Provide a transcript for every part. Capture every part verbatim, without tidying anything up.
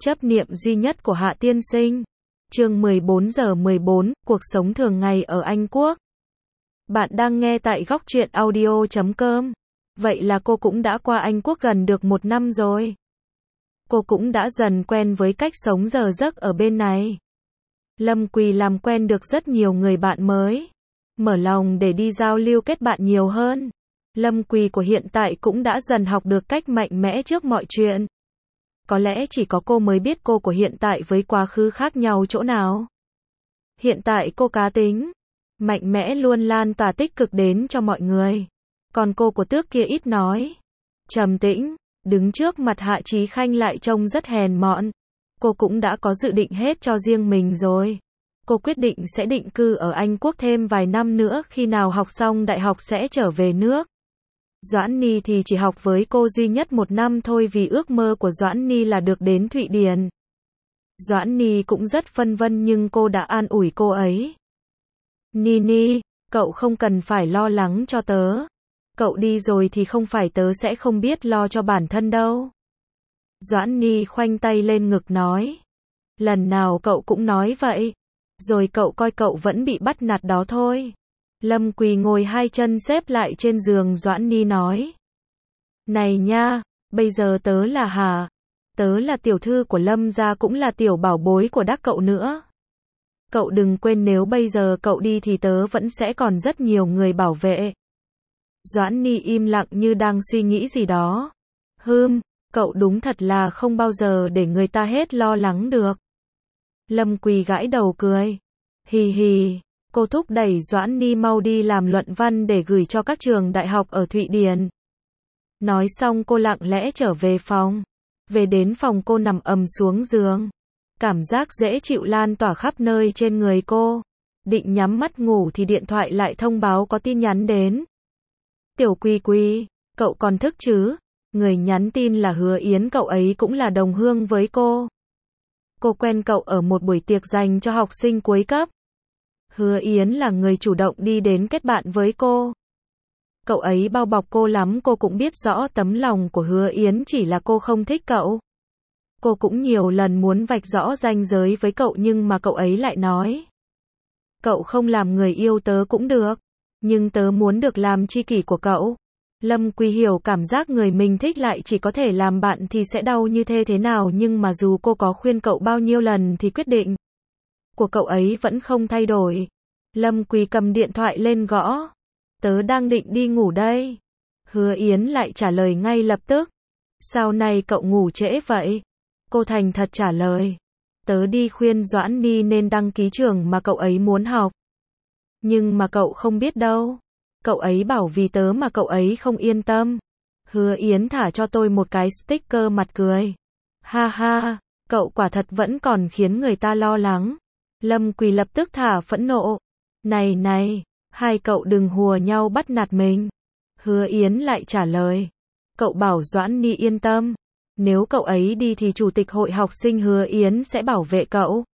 Chấp niệm duy nhất của Hạ tiên sinh. Chương mười bốn giờ mười bốn, cuộc sống thường ngày ở Anh Quốc. Bạn đang nghe tại góc truyện audio chấm com. Vậy là cô cũng đã qua Anh Quốc gần được một năm rồi. Cô cũng đã dần quen với cách sống giờ giấc ở bên này. Lâm Quỳ làm quen được rất nhiều người bạn mới. Mở lòng để đi giao lưu kết bạn nhiều hơn. Lâm Quỳ của hiện tại cũng đã dần học được cách mạnh mẽ trước mọi chuyện. Có lẽ chỉ có cô mới biết cô của hiện tại với quá khứ khác nhau chỗ nào. Hiện tại cô cá tính, mạnh mẽ luôn lan tỏa tích cực đến cho mọi người. Còn cô của trước kia ít nói, trầm tĩnh, đứng trước mặt Hạ Chí Khanh lại trông rất hèn mọn. Cô cũng đã có dự định hết cho riêng mình rồi. Cô quyết định sẽ định cư ở Anh Quốc thêm vài năm nữa, khi nào học xong đại học sẽ trở về nước. Doãn Ni thì chỉ học với cô duy nhất một năm thôi, vì ước mơ của Doãn Ni là được đến Thụy Điển. Doãn Ni cũng rất phân vân nhưng cô đã an ủi cô ấy. Ni Ni, cậu không cần phải lo lắng cho tớ. Cậu đi rồi thì không phải tớ sẽ không biết lo cho bản thân đâu. Doãn Ni khoanh tay lên ngực nói. Lần nào cậu cũng nói vậy. Rồi cậu coi cậu vẫn bị bắt nạt đó thôi. Lâm Quỳ ngồi hai chân xếp lại trên giường, Doãn Ni nói. Này nha, bây giờ tớ là Hà. Tớ là tiểu thư của Lâm gia, cũng là tiểu bảo bối của Đắc cậu nữa. Cậu đừng quên nếu bây giờ cậu đi thì tớ vẫn sẽ còn rất nhiều người bảo vệ. Doãn Ni im lặng như đang suy nghĩ gì đó. Hừm, cậu đúng thật là không bao giờ để người ta hết lo lắng được. Lâm Quỳ gãi đầu cười. Hì hì. Cô thúc đẩy Doãn Ni mau đi làm luận văn để gửi cho các trường đại học ở Thụy Điển. Nói xong cô lặng lẽ trở về phòng. Về đến phòng cô nằm ầm xuống giường. Cảm giác dễ chịu lan tỏa khắp nơi trên người cô. Định nhắm mắt ngủ thì điện thoại lại thông báo có tin nhắn đến. Tiểu Quỳ Quỳ, cậu còn thức chứ? Người nhắn tin là Hứa Yến, cậu ấy cũng là đồng hương với cô. Cô quen cậu ở một buổi tiệc dành cho học sinh cuối cấp. Hứa Yến là người chủ động đi đến kết bạn với cô. Cậu ấy bao bọc cô lắm, cô cũng biết rõ tấm lòng của Hứa Yến, chỉ là cô không thích cậu. Cô cũng nhiều lần muốn vạch rõ ranh giới với cậu nhưng mà cậu ấy lại nói. Cậu không làm người yêu tớ cũng được, nhưng tớ muốn được làm tri kỷ của cậu. Lâm Quỳ hiểu cảm giác người mình thích lại chỉ có thể làm bạn thì sẽ đau như thế thế nào, nhưng mà dù cô có khuyên cậu bao nhiêu lần thì quyết định của cậu ấy vẫn không thay đổi. Lâm Quỳ cầm điện thoại lên gõ. Tớ đang định đi ngủ đây. Hứa Yến lại trả lời ngay lập tức. Sao nay cậu ngủ trễ vậy? Cô thành thật trả lời. Tớ đi khuyên Doãn Ni nên đăng ký trường mà cậu ấy muốn học. Nhưng mà cậu không biết đâu. Cậu ấy bảo vì tớ mà cậu ấy không yên tâm. Hứa Yến thả cho tôi một cái sticker mặt cười. Ha ha, cậu quả thật vẫn còn khiến người ta lo lắng. Lâm Quỳ lập tức thả phẫn nộ. Này này, hai cậu đừng hùa nhau bắt nạt mình. Hứa Yến lại trả lời. Cậu bảo Doãn Ni yên tâm. Nếu cậu ấy đi thì chủ tịch hội học sinh Hứa Yến sẽ bảo vệ cậu.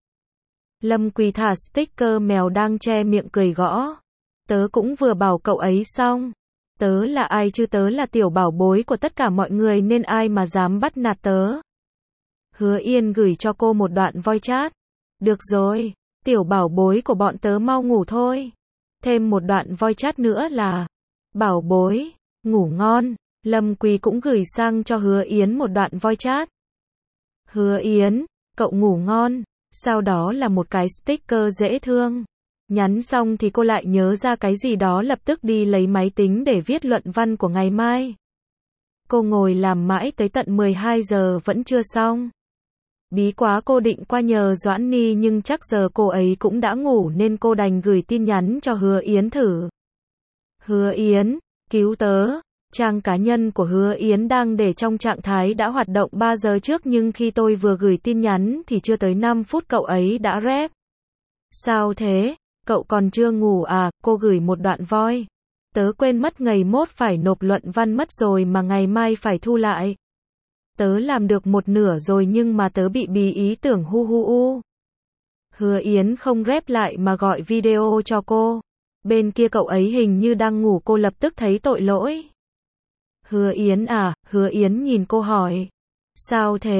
Lâm Quỳ thả sticker mèo đang che miệng cười gõ. Tớ cũng vừa bảo cậu ấy xong. Tớ là ai chứ, tớ là tiểu bảo bối của tất cả mọi người nên ai mà dám bắt nạt tớ. Hứa Yên gửi cho cô một đoạn voice chat. Được rồi, tiểu bảo bối của bọn tớ mau ngủ thôi. Thêm một đoạn voice chat nữa là bảo bối, ngủ ngon. Lâm Quỳ cũng gửi sang cho Hứa Yến một đoạn voice chat. Hứa Yến, cậu ngủ ngon. Sau đó là một cái sticker dễ thương. Nhắn xong thì cô lại nhớ ra cái gì đó, lập tức đi lấy máy tính để viết luận văn của ngày mai. Cô ngồi làm mãi tới tận mười hai giờ vẫn chưa xong. Bí quá, cô định qua nhờ Doãn Ni nhưng chắc giờ cô ấy cũng đã ngủ nên cô đành gửi tin nhắn cho Hứa Yến thử. Hứa Yến, cứu tớ. Trang cá nhân của Hứa Yến đang để trong trạng thái đã hoạt động ba giờ trước, nhưng khi tôi vừa gửi tin nhắn thì chưa tới năm phút cậu ấy đã rep. Sao thế? Cậu còn chưa ngủ à? Cô gửi một đoạn voice. Tớ quên mất ngày mốt phải nộp luận văn mất rồi mà ngày mai phải thu lại. Tớ làm được một nửa rồi nhưng mà tớ bị bí ý tưởng hu hu u. Hứa Yến không rep lại mà gọi video cho cô. Bên kia cậu ấy hình như đang ngủ, cô lập tức thấy tội lỗi. Hứa Yến à? Hứa Yến nhìn cô hỏi. Sao thế?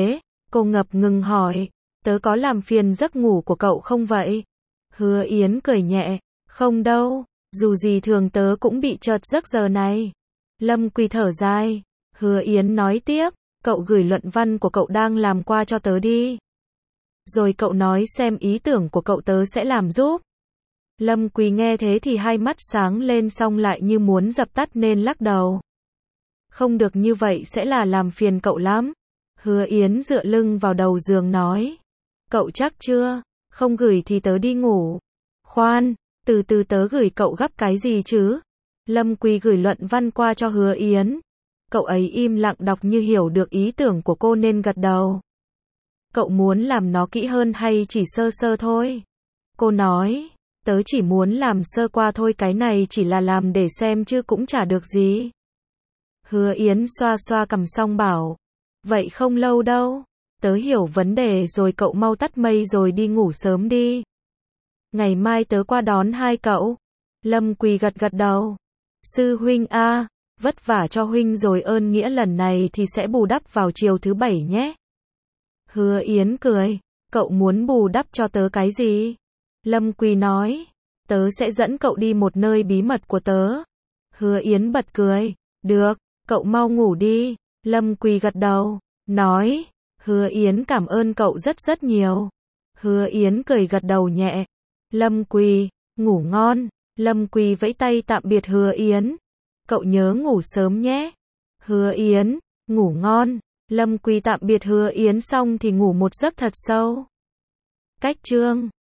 Cô ngập ngừng hỏi, tớ có làm phiền giấc ngủ của cậu không vậy? Hứa Yến cười nhẹ, không đâu, dù gì thường tớ cũng bị chợt giấc giờ này. Lâm Quy thở dài, Hứa Yến nói tiếp, cậu gửi luận văn của cậu đang làm qua cho tớ đi. Rồi cậu nói xem ý tưởng của cậu tớ sẽ làm giúp. Lâm Quy nghe thế thì hai mắt sáng lên xong lại như muốn dập tắt nên lắc đầu. Không được như vậy sẽ là làm phiền cậu lắm. Hứa Yến dựa lưng vào đầu giường nói. Cậu chắc chưa? Không gửi thì tớ đi ngủ. Khoan, từ từ tớ gửi cậu gấp cái gì chứ? Lâm Quy gửi luận văn qua cho Hứa Yến. Cậu ấy im lặng đọc như hiểu được ý tưởng của cô nên gật đầu. Cậu muốn làm nó kỹ hơn hay chỉ sơ sơ thôi? Cô nói, tớ chỉ muốn làm sơ qua thôi, cái này chỉ là làm để xem chứ cũng chả được gì. Hứa Yến xoa xoa cằm xong bảo, vậy không lâu đâu, tớ hiểu vấn đề rồi, cậu mau tắt mây rồi đi ngủ sớm đi. Ngày mai tớ qua đón hai cậu. Lâm Quỳ gật gật đầu. Sư huynh a, vất vả cho huynh rồi, ơn nghĩa lần này thì sẽ bù đắp vào chiều thứ bảy nhé. Hứa Yến cười, cậu muốn bù đắp cho tớ cái gì? Lâm Quỳ nói, tớ sẽ dẫn cậu đi một nơi bí mật của tớ. Hứa Yến bật cười, được, cậu mau ngủ đi. Lâm Quỳ gật đầu, nói, Hứa Yến cảm ơn cậu rất rất nhiều. Hứa Yến cười gật đầu nhẹ. Lâm Quỳ, ngủ ngon. Lâm Quỳ vẫy tay tạm biệt Hứa Yến. Cậu nhớ ngủ sớm nhé. Hứa Yến, ngủ ngon. Lâm Quỳ tạm biệt Hứa Yến xong thì ngủ một giấc thật sâu. Cách chương